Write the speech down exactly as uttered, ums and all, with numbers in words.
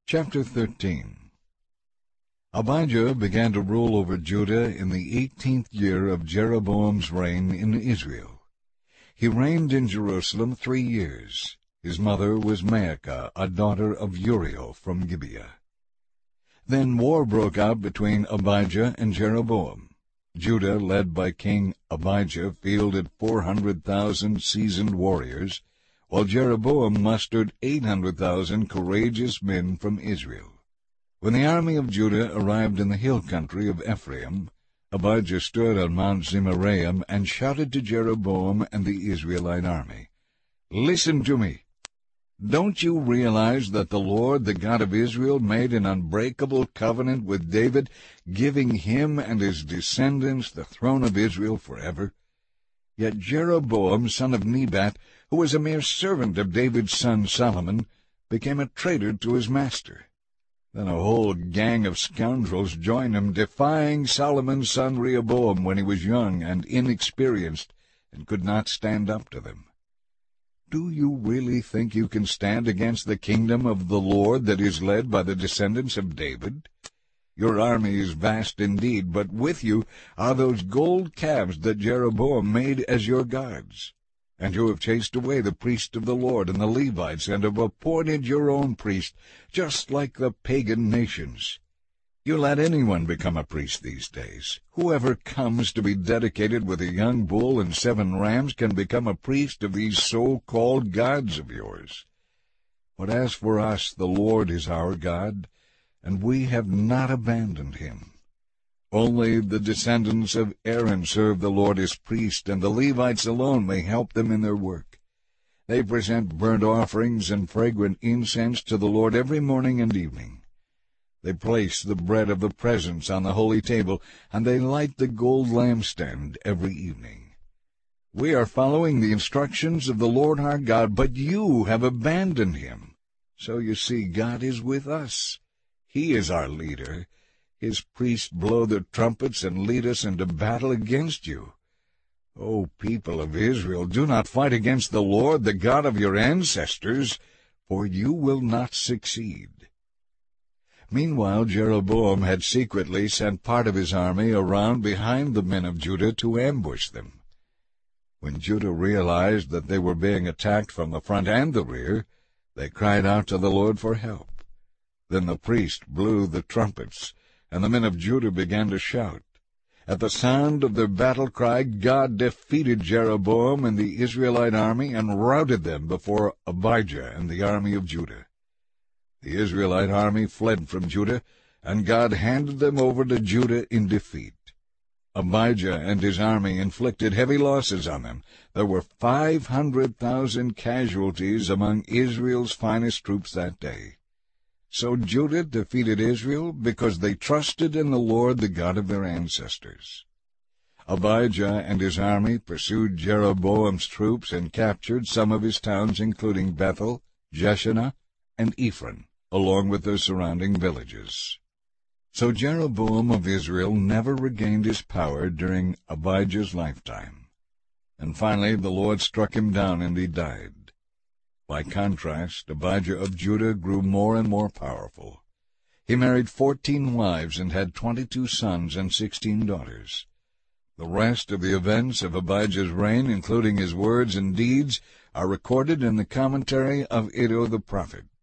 Chapter thirteen. Abijah began to rule over Judah in the eighteenth year of Jeroboam's reign in Israel. He reigned in Jerusalem three years. His mother was Maacah, a daughter of Uriel from Gibeah. Then war broke out between Abijah and Jeroboam. Judah, led by King Abijah, fielded four hundred thousand seasoned warriors, while Jeroboam mustered eight hundred thousand courageous men from Israel. When the army of Judah arrived in the hill country of Ephraim, Abijah stood on Mount Zemaraim and shouted to Jeroboam and the Israelite army, "Listen to me! Don't you realize that the Lord, the God of Israel, made an unbreakable covenant with David, giving him and his descendants the throne of Israel forever? Yet Jeroboam, son of Nebat, who was a mere servant of David's son Solomon, became a traitor to his master. Then a whole gang of scoundrels joined him, defying Solomon's son Rehoboam when he was young and inexperienced and could not stand up to them. Do you really think you can stand against the kingdom of the Lord that is led by the descendants of David? Your army is vast indeed, but with you are those gold calves that Jeroboam made as your gods. And you have chased away the priests of the Lord and the Levites, and have appointed your own priest, just like the pagan nations. You let anyone become a priest these days. Whoever comes to be dedicated with a young bull and seven rams can become a priest of these so-called gods of yours. But as for us, the Lord is our God, and we have not abandoned him. Only the descendants of Aaron serve the Lord as priests, and the Levites alone may help them in their work. They present burnt offerings and fragrant incense to the Lord every morning and evening. They place the bread of the presence on the holy table, and they light the gold lampstand every evening. We are following the instructions of the Lord our God, but you have abandoned him. So you see, God is with us. He is our leader. His priests blow the trumpets and lead us into battle against you. O people of Israel, do not fight against the Lord, the God of your ancestors, for you will not succeed." Meanwhile Jeroboam had secretly sent part of his army around behind the men of Judah to ambush them. When Judah realized that they were being attacked from the front and the rear, they cried out to the Lord for help. Then the priests blew the trumpets, and the men of Judah began to shout. At the sound of their battle cry, God defeated Jeroboam and the Israelite army and routed them before Abijah and the army of Judah. The Israelite army fled from Judah, and God handed them over to Judah in defeat. Abijah and his army inflicted heavy losses on them. There were five hundred thousand casualties among Israel's finest troops that day. So Judah defeated Israel because they trusted in the Lord, the God of their ancestors. Abijah and his army pursued Jeroboam's troops and captured some of his towns, including Bethel, Jeshanah, and Ephron, along with their surrounding villages. So Jeroboam of Israel never regained his power during Abijah's lifetime. And finally the Lord struck him down, and he died. By contrast, Abijah of Judah grew more and more powerful. He married fourteen wives and had twenty-two sons and sixteen daughters. The rest of the events of Abijah's reign, including his words and deeds, are recorded in the commentary of Iddo the prophet.